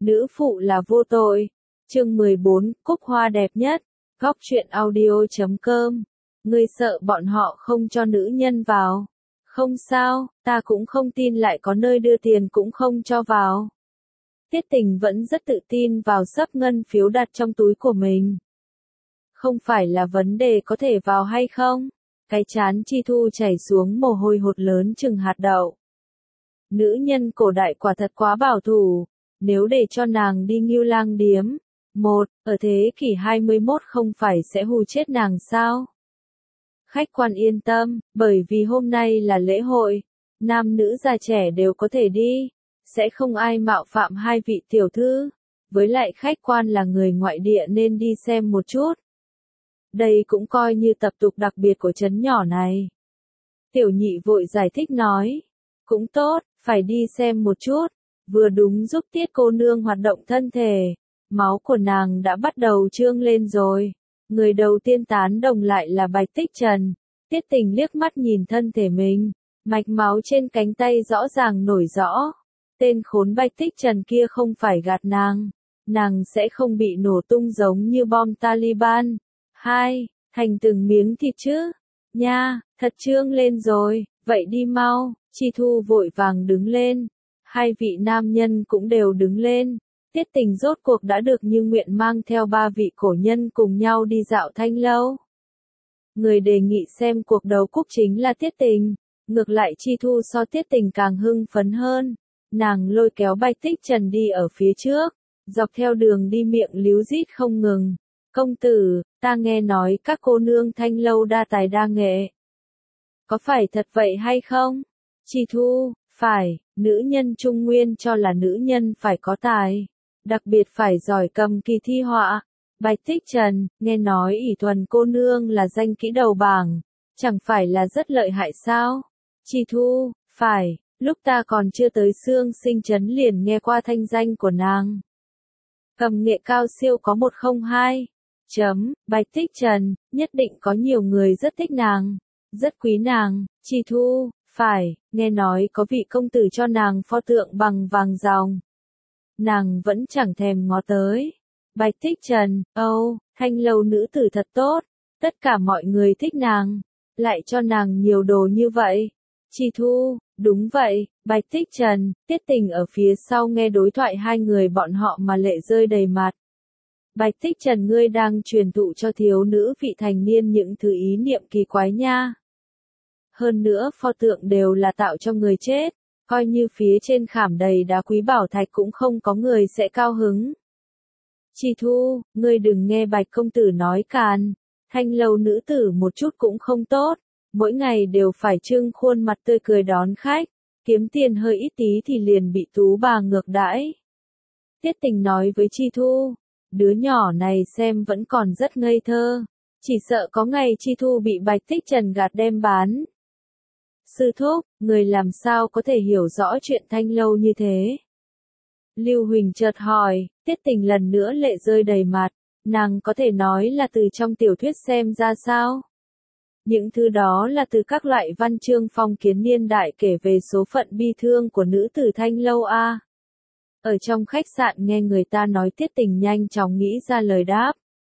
Nữ phụ là vô tội. Chương 14, Cúc Hoa đẹp nhất. Góc truyện audio.com. Ngươi sợ bọn họ không cho nữ nhân vào. Không sao, ta cũng không tin lại có nơi đưa tiền cũng không cho vào. Tiết Tình vẫn rất tự tin vào sấp ngân phiếu đặt trong túi của mình. Không phải là vấn đề có thể vào hay không. Cái trán Chi Thu chảy xuống mồ hôi hột lớn chừng hạt đậu. Nữ nhân cổ đại quả thật quá bảo thủ. Nếu để cho nàng đi Ngưu Lang điếm, ở thế kỷ 21 không phải sẽ hù chết nàng sao? Khách quan yên tâm, bởi vì hôm nay là lễ hội, nam nữ già trẻ đều có thể đi, sẽ không ai mạo phạm hai vị tiểu thư, với lại khách quan là người ngoại địa nên đi xem một chút. Đây cũng coi như tập tục đặc biệt của trấn nhỏ này. Tiểu nhị vội giải thích nói, cũng tốt, phải đi xem một chút, vừa đúng giúp Tiết cô nương hoạt động thân thể, máu của nàng đã bắt đầu trương lên rồi. Người đầu tiên tán đồng lại là Bạch Tích Trần. Tiết Tình liếc mắt nhìn thân thể mình, mạch máu trên cánh tay rõ ràng nổi rõ. Tên khốn Bạch Tích Trần kia không phải gạt nàng sẽ không bị nổ tung giống như bom Taliban. Thành từng miếng thịt chứ? Nha, thật trương lên rồi, vậy đi mau. Chi Thu vội vàng đứng lên. Hai vị nam nhân cũng đều đứng lên. Tiết Tình rốt cuộc đã được như nguyện mang theo ba vị cổ nhân cùng nhau đi dạo Thanh Lâu. Người đề nghị xem cuộc đấu cúc chính là Tiết Tình. Ngược lại Chi Thu so Tiết Tình càng hưng phấn hơn. Nàng lôi kéo Bạch Tích Trần đi ở phía trước, dọc theo đường đi miệng líu rít không ngừng. Công tử, ta nghe nói các cô nương Thanh Lâu đa tài đa nghệ. Có phải thật vậy hay không? Chi Thu, phải, nữ nhân Trung Nguyên cho là nữ nhân phải có tài. Đặc biệt phải giỏi cầm kỳ thi họa. Bạch Tích Trần, nghe nói ỷ Thuần cô nương là danh kỹ đầu bảng, chẳng phải là rất lợi hại sao? Chi Thu, phải, lúc ta còn chưa tới Xương Sinh trấn liền nghe qua thanh danh của nàng. Cầm nghệ cao siêu có 102. Bạch Tích Trần, nhất định có nhiều người rất thích nàng, rất quý nàng. Chi Thu, phải, nghe nói có vị công tử cho nàng pho tượng bằng vàng ròng. Nàng vẫn chẳng thèm ngó tới. Bạch Tích Trần, Thanh Lâu nữ tử thật tốt, tất cả mọi người thích nàng, lại cho nàng nhiều đồ như vậy. Chi Thu, đúng vậy. Bạch Tích Trần, Tiết Tình ở phía sau nghe đối thoại hai người bọn họ mà lệ rơi đầy mặt. Bạch Tích Trần, ngươi đang truyền thụ cho thiếu nữ vị thành niên những thứ ý niệm kỳ quái nha. Hơn nữa pho tượng đều là tạo cho người chết, coi như phía trên khảm đầy đá quý bảo thạch cũng không có người sẽ cao hứng. Chi Thu, ngươi đừng nghe Bạch công tử nói càn, Thanh Lâu nữ tử một chút cũng không tốt, mỗi ngày đều phải trưng khuôn mặt tươi cười đón khách, kiếm tiền hơi ít tí thì liền bị tú bà ngược đãi. Tiết Tình nói với Chi Thu, đứa nhỏ này xem vẫn còn rất ngây thơ, chỉ sợ có ngày Chi Thu bị Bạch Tích Trần gạt đem bán. Sư thúc, người làm sao có thể hiểu rõ chuyện Thanh Lâu như thế? Lưu Huỳnh chợt hỏi. Tiết Tình lần nữa lệ rơi đầy mặt, nàng có thể nói là từ trong tiểu thuyết xem ra sao? Những thứ đó là từ các loại văn chương phong kiến niên đại kể về số phận bi thương của nữ tử Thanh Lâu a. Ở trong khách sạn nghe người ta nói, Tiết Tình nhanh chóng nghĩ ra lời đáp.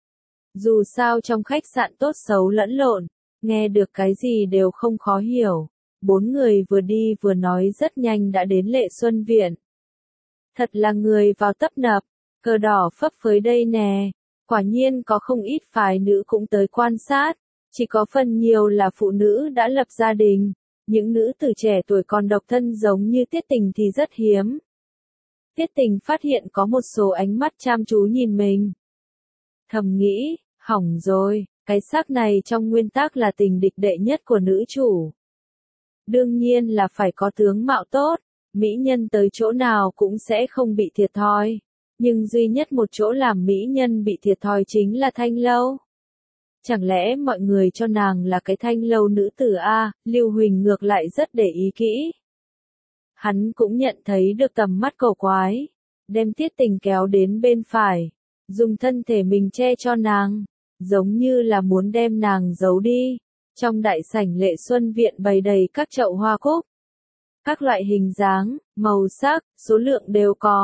Dù sao trong khách sạn tốt xấu lẫn lộn, nghe được cái gì đều không khó hiểu. Bốn người vừa đi vừa nói rất nhanh đã đến Lệ Xuân Viện. Thật là người vào tấp nập, cờ đỏ phấp phới đây nè. Quả nhiên có không ít phái nữ cũng tới quan sát, chỉ có phần nhiều là phụ nữ đã lập gia đình. Những nữ tử trẻ tuổi còn độc thân giống như Tiết Tình thì rất hiếm. Tiết Tình phát hiện có một số ánh mắt chăm chú nhìn mình. Thầm nghĩ, hỏng rồi, cái xác này trong nguyên tắc là tình địch đệ nhất của nữ chủ. Đương nhiên là phải có tướng mạo tốt, mỹ nhân tới chỗ nào cũng sẽ không bị thiệt thòi. Nhưng duy nhất một chỗ làm mỹ nhân bị thiệt thòi chính là Thanh Lâu. Chẳng lẽ mọi người cho nàng là cái Thanh Lâu nữ tử a? Lưu Huỳnh ngược lại rất để ý kỹ. Hắn cũng nhận thấy được tầm mắt cổ quái, đem Tiết Tình kéo đến bên phải, dùng thân thể mình che cho nàng, giống như là muốn đem nàng giấu đi. Trong đại sảnh Lệ Xuân Viện bày đầy các chậu hoa cúc. Các loại hình dáng, màu sắc, số lượng đều có,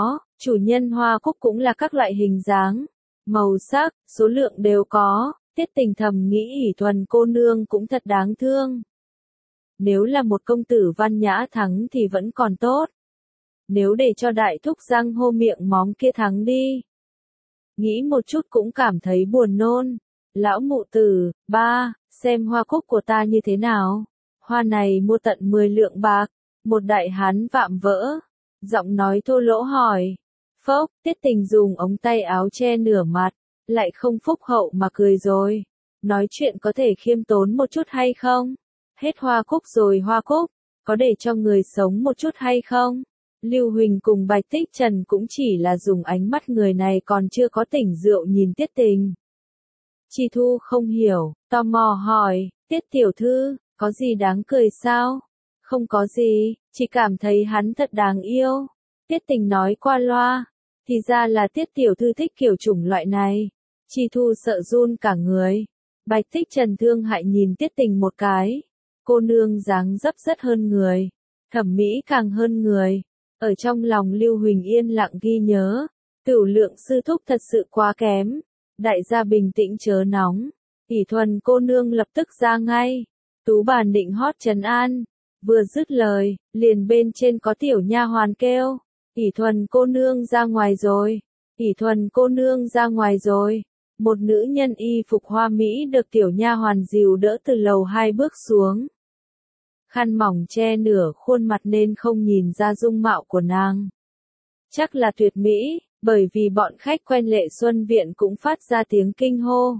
Chủ nhân hoa cúc cũng là các loại hình dáng, màu sắc, số lượng đều có, Tiết Tình thầm nghĩ ỷ thuần cô nương cũng thật đáng thương. Nếu là một công tử văn nhã thắng thì vẫn còn tốt. Nếu để cho đại thúc giang hô miệng móm kia thắng đi. Nghĩ một chút cũng cảm thấy buồn nôn. Lão mụ tử, ba, xem hoa cúc của ta như thế nào. Hoa này mua tận 10 lượng bạc. Một đại hán vạm vỡ. Giọng nói thô lỗ hỏi. Phốc, Tiết Tình dùng ống tay áo che nửa mặt. Lại không phúc hậu mà cười rồi. Nói chuyện có thể khiêm tốn một chút hay không? Hết hoa cúc rồi hoa cúc. Có để cho người sống một chút hay không? Lưu Huỳnh cùng Bạch Tích Trần cũng chỉ là dùng ánh mắt người này còn chưa có tỉnh rượu nhìn Tiết Tình. Chi Thu không hiểu, tò mò hỏi, Tiết tiểu thư, có gì đáng cười sao? Không có gì, chỉ cảm thấy hắn thật đáng yêu. Tiết Tình nói qua loa, thì ra là Tiết tiểu thư thích kiểu chủng loại này. Chi Thu sợ run cả người. Bạch Tích Trần thương hại nhìn Tiết Tình một cái. Cô nương dáng dấp rất hơn người, thẩm mỹ càng hơn người. Ở trong lòng Lưu Huỳnh yên lặng ghi nhớ, Cửu Lượng sư thúc thật sự quá kém. Đại gia bình tĩnh chớ nóng. ỷ thuần cô nương lập tức ra ngay. Tú bàn định hót trấn an. Vừa dứt lời, liền bên trên có tiểu nha hoàn kêu. ỷ thuần cô nương ra ngoài rồi. ỷ thuần cô nương ra ngoài rồi. Một nữ nhân y phục hoa mỹ được tiểu nha hoàn dìu đỡ từ lầu 2 bước xuống. Khăn mỏng che nửa khuôn mặt nên không nhìn ra dung mạo của nàng. Chắc là tuyệt mỹ, bởi vì bọn khách quen Lệ Xuân Viện cũng phát ra tiếng kinh hô.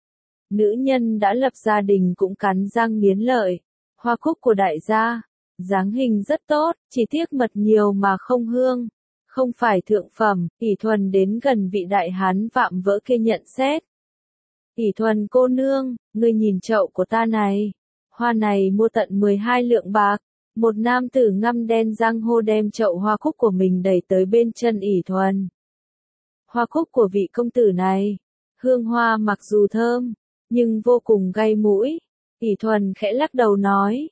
Nữ nhân đã lập gia đình cũng cắn răng nghiến lợi. Hoa cúc của đại gia, dáng hình rất tốt, chỉ tiếc mật nhiều mà không hương. Không phải thượng phẩm, ỷ thuần đến gần vị đại hán vạm vỡ kia nhận xét. ỷ thuần cô nương, ngươi nhìn chậu của ta này. Hoa này mua tận 12 lượng bạc. Một nam tử ngăm đen giang hô đem chậu hoa cúc của mình đẩy tới bên chân ỷ thuần. Hoa cúc của vị công tử này, hương hoa mặc dù thơm, nhưng vô cùng gay mũi. ỷ thuần khẽ lắc đầu nói.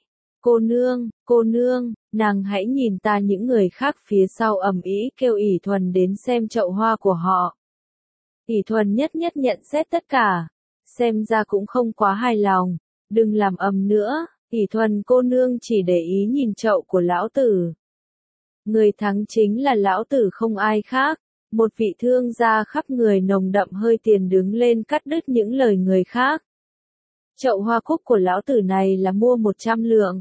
Cô nương, nàng hãy nhìn ta. Những người khác phía sau ầm ĩ kêu ỷ thuần đến xem chậu hoa của họ. ỷ thuần nhất nhất nhận xét tất cả. Xem ra cũng không quá hài lòng. Đừng làm ầm nữa, ỷ thuần cô nương chỉ để ý nhìn chậu của lão tử. Người thắng chính là lão tử không ai khác. Một vị thương gia khắp người nồng đậm hơi tiền đứng lên cắt đứt những lời người khác. Chậu hoa cúc của lão tử này là mua 100 lượng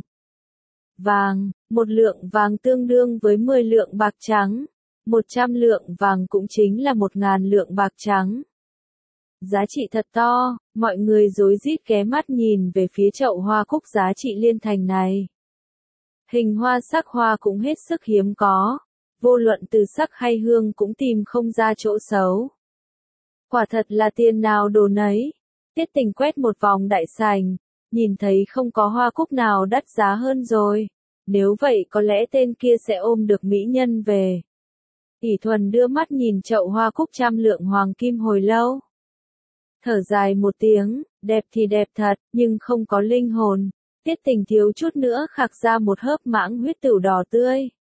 vàng, 1 lượng vàng tương đương với 10 lượng bạc trắng. 100 lượng vàng cũng chính là 1000 lượng bạc trắng. Giá trị thật to, mọi người rối rít ghé mắt nhìn về phía chậu hoa cúc giá trị liên thành này. Hình hoa sắc hoa cũng hết sức hiếm có. Vô luận từ sắc hay hương cũng tìm không ra chỗ xấu. Quả thật là tiền nào đồ nấy. Tiết Tình quét một vòng đại sảnh, nhìn thấy không có hoa cúc nào đắt giá hơn rồi. Nếu vậy có lẽ tên kia sẽ ôm được mỹ nhân về. ỷ thuần đưa mắt nhìn chậu hoa cúc 100 lượng hoàng kim hồi lâu. Thở dài một tiếng, đẹp thì đẹp thật, nhưng không có linh hồn. Tiết Tình thiếu chút nữa khạc ra một hớp mãng huyết tửu đỏ tươi.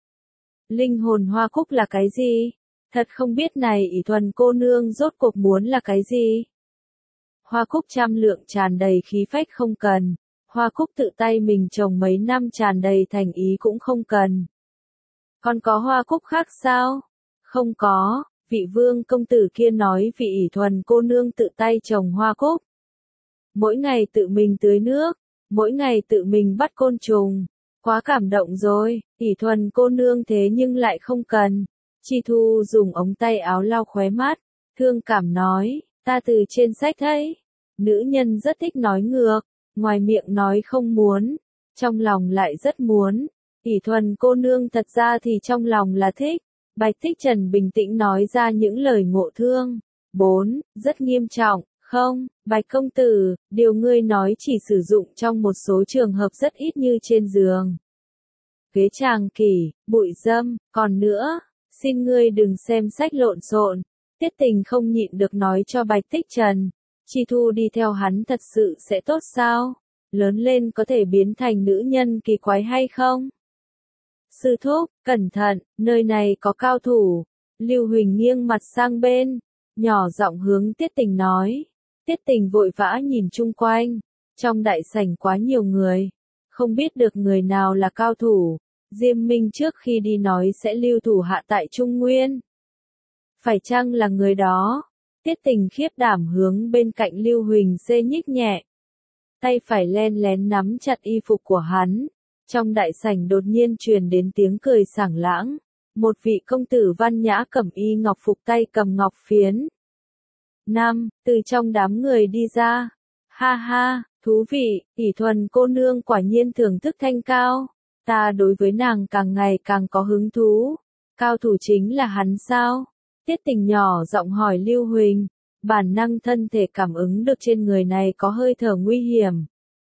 Linh hồn hoa cúc là cái gì? Thật không biết này ỷ thuần cô nương rốt cuộc muốn là cái gì? Hoa cúc 100 lượng tràn đầy khí phách không cần. Hoa cúc tự tay mình trồng mấy năm tràn đầy thành ý cũng không cần. Còn có hoa cúc khác sao? Không có, vị vương công tử kia nói vị ỷ thuần cô nương tự tay trồng hoa cúc. Mỗi ngày tự mình tưới nước, mỗi ngày tự mình bắt côn trùng. Quá cảm động rồi, ỷ thuần cô nương thế nhưng lại không cần. Chi Thu dùng ống tay áo lau khóe mắt, thương cảm nói, ta từ trên sách thấy. Nữ nhân rất thích nói ngược, ngoài miệng nói không muốn, trong lòng lại rất muốn. ỷ thuần cô nương thật ra thì trong lòng là thích. Bạch Tích Trần bình tĩnh nói ra những lời ngộ thương. 4. Rất nghiêm trọng, không, Bạch công tử, điều ngươi nói chỉ sử dụng trong một số trường hợp rất ít như trên giường. Ghế tràng kỷ, bụi dâm, còn nữa, xin ngươi đừng xem sách lộn xộn. Tiết Tình không nhịn được nói cho Bạch Tích Trần. Chi Thu đi theo hắn thật sự sẽ tốt sao? Lớn lên có thể biến thành nữ nhân kỳ quái hay không? Sư thúc, cẩn thận, nơi này có cao thủ. Lưu Huỳnh nghiêng mặt sang bên, nhỏ giọng hướng Tiết Tình nói. Tiết Tình vội vã nhìn chung quanh, trong đại sảnh quá nhiều người, không biết được người nào là cao thủ. Diêm Minh trước khi đi nói sẽ lưu thủ hạ tại Trung Nguyên. Phải chăng là người đó? Tiết Tình khiếp đảm hướng bên cạnh Lưu Huỳnh xê nhích nhẹ. Tay phải len lén nắm chặt y phục của hắn. Trong đại sảnh đột nhiên truyền đến tiếng cười sảng lãng. Một vị công tử văn nhã cẩm y ngọc phục tay cầm ngọc phiến. Từ trong đám người đi ra. Ha ha, thú vị, ỷ thuần cô nương quả nhiên thưởng thức thanh cao. Ta đối với nàng càng ngày càng có hứng thú. Cao thủ chính là hắn sao? Tiết Tình nhỏ giọng hỏi Lưu Huỳnh. Bản năng thân thể cảm ứng được trên người này có hơi thở nguy hiểm.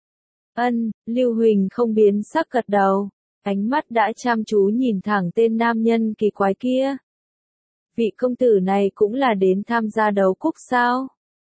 Lưu Huỳnh không biến sắc gật đầu. Ánh mắt đã chăm chú nhìn thẳng tên nam nhân kỳ quái kia. Vị công tử này cũng là đến tham gia đấu cúc sao?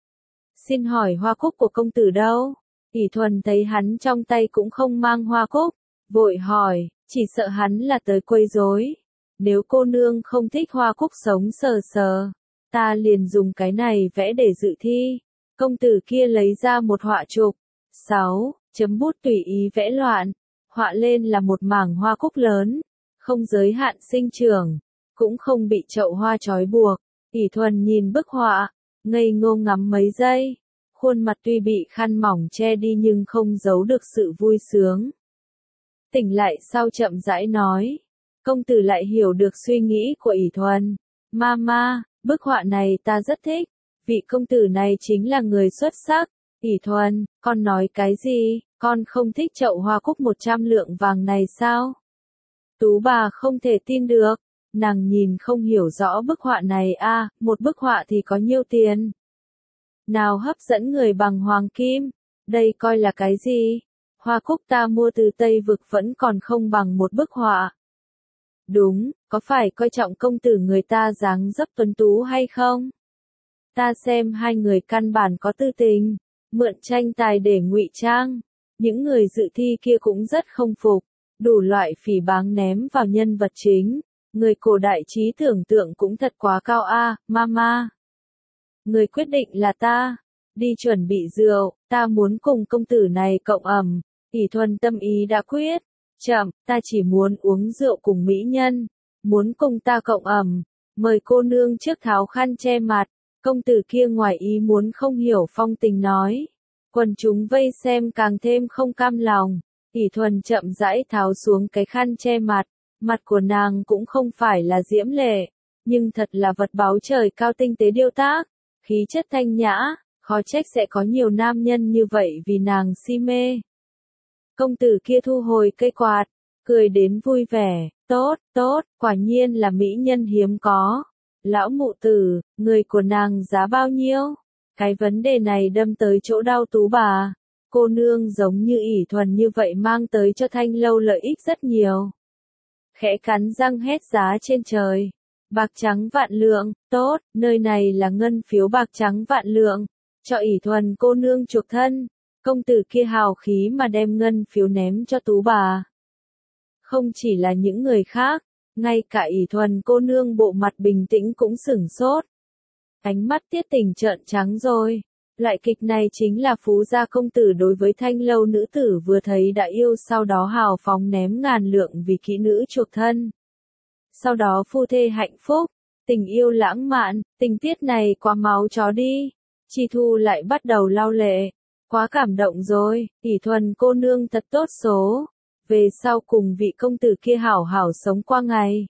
Xin hỏi hoa cúc của công tử đâu? ỷ thuần thấy hắn trong tay cũng không mang hoa cúc, vội hỏi, chỉ sợ hắn là tới quấy rối. Nếu cô nương không thích hoa cúc sống sờ sờ, ta liền dùng cái này vẽ để dự thi. Công tử kia lấy ra một họa trục, 6 chấm bút tùy ý vẽ loạn, họa lên là một mảng hoa cúc lớn, không giới hạn sinh trưởng, cũng không bị chậu hoa trói buộc. ỷ thuần nhìn bức họa, ngây ngô ngắm mấy giây, khuôn mặt tuy bị khăn mỏng che đi nhưng không giấu được sự vui sướng. Tỉnh lại sau chậm rãi nói, công tử lại hiểu được suy nghĩ của ỷ thuần. Mama, bức họa này ta rất thích, vị công tử này chính là người xuất sắc. ỷ thuần, con nói cái gì, con không thích chậu hoa cúc 100 lượng vàng này sao? Tú bà không thể tin được, nàng nhìn không hiểu rõ bức họa này một bức họa thì có nhiêu tiền? Nào hấp dẫn người bằng hoàng kim, đây coi là cái gì? Hoa cúc ta mua từ Tây Vực vẫn còn không bằng một bức họa. Đúng, có phải coi trọng công tử người ta dáng dấp tuấn tú hay không? Ta xem hai người căn bản có tư tình, mượn tranh tài để ngụy trang. Những người dự thi kia cũng rất không phục, đủ loại phỉ báng ném vào nhân vật chính. Người cổ đại trí tưởng tượng cũng thật quá cao mama. Người quyết định là ta, đi chuẩn bị rượu, ta muốn cùng công tử này cộng ẩm. ỷ thuần tâm ý đã quyết, chậm, ta chỉ muốn uống rượu cùng mỹ nhân, muốn cùng ta cộng ẩm, mời cô nương trước tháo khăn che mặt. Công tử kia ngoài ý muốn không hiểu phong tình nói. Quần chúng vây xem càng thêm không cam lòng, ỷ thuần chậm rãi tháo xuống cái khăn che mặt. Mặt của nàng cũng không phải là diễm lệ, nhưng thật là vật báu trời cao tinh tế điêu tác, khí chất thanh nhã, khó trách sẽ có nhiều nam nhân như vậy vì nàng si mê. Công tử kia thu hồi cây quạt, cười đến vui vẻ, tốt, quả nhiên là mỹ nhân hiếm có. Lão mụ tử, người của nàng giá bao nhiêu? Cái vấn đề này đâm tới chỗ đau Tú bà. Cô nương giống như ỷ thuần như vậy mang tới cho Thanh Lâu lợi ích rất nhiều. Khẽ cắn răng hét giá trên trời. Bạc trắng vạn lượng, tốt, nơi này là ngân phiếu bạc trắng vạn lượng. Cho ỷ thuần cô nương chuộc thân. Công tử kia hào khí mà đem ngân phiếu ném cho Tú bà. Không chỉ là những người khác, ngay cả ỷ thuần cô nương bộ mặt bình tĩnh cũng sửng sốt. Ánh mắt Tiết Tình trợn trắng rồi. Loại kịch này chính là phú gia công tử đối với Thanh Lâu nữ tử vừa thấy đã yêu sau đó hào phóng ném ngàn lượng vì kỹ nữ chuộc thân. Sau đó phu thê hạnh phúc, tình yêu lãng mạn, tình tiết này quá máu chó đi. Chi Thu lại bắt đầu lau lệ. Quá cảm động rồi, ỷ thuần cô nương thật tốt số. Về sau cùng vị công tử kia hảo hảo sống qua ngày.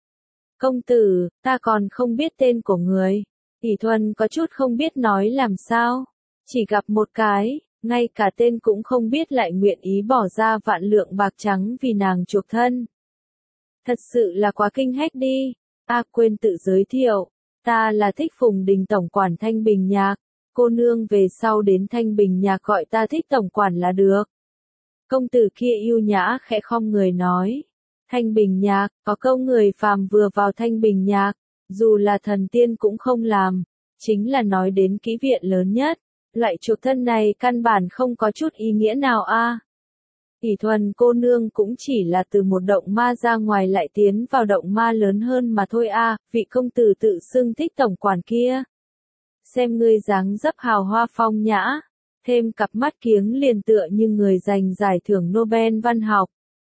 Công tử, ta còn không biết tên của người. ỷ thuần có chút không biết nói làm sao. Chỉ gặp một cái, ngay cả tên cũng không biết lại nguyện ý bỏ ra vạn lượng bạc trắng vì nàng chuộc thân. Thật sự là quá kinh hách đi. Quên tự giới thiệu. Ta là Thích Phùng Đình tổng quản Thanh Bình Nhạc. Cô nương về sau đến Thanh Bình Nhạc gọi ta Thích tổng quản là được. Công tử kia yêu nhã khẽ khom người nói. Thanh Bình Nhạc, có câu người phàm vừa vào Thanh Bình Nhạc, dù là thần tiên cũng không làm. Chính là nói đến kỹ viện lớn nhất. Loại chuộc thân này căn bản không có chút ý nghĩa nào ỷ thuần cô nương cũng chỉ là từ một động ma ra ngoài lại tiến vào động ma lớn hơn mà thôi a, vị công tử tự xưng thích tổng quản kia. Xem ngươi dáng dấp hào hoa phong nhã, thêm cặp mắt kiếng liền tựa như người giành giải thưởng Nobel văn học.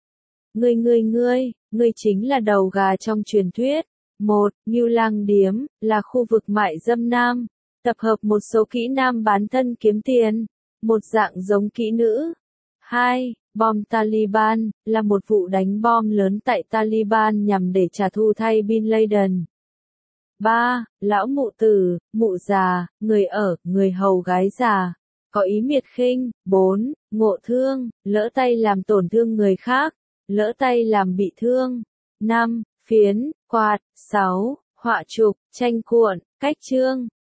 Ngươi chính là đầu gà trong truyền thuyết. 1. Ngưu Lang Điếm, là khu vực mại dâm nam, tập hợp một số kỹ nam bán thân kiếm tiền, một dạng giống kỹ nữ. 2. Bom Taliban, là một vụ đánh bom lớn tại Taliban nhằm để trả thù thay Bin Laden. 3. Lão mụ tử, mụ già, người hầu gái già, có ý miệt khinh. 4. Ngộ thương, lỡ tay làm tổn thương người khác, lỡ tay làm bị thương. 5. Phiến, quạt. 6. Họa trục, tranh cuộn, cách chương.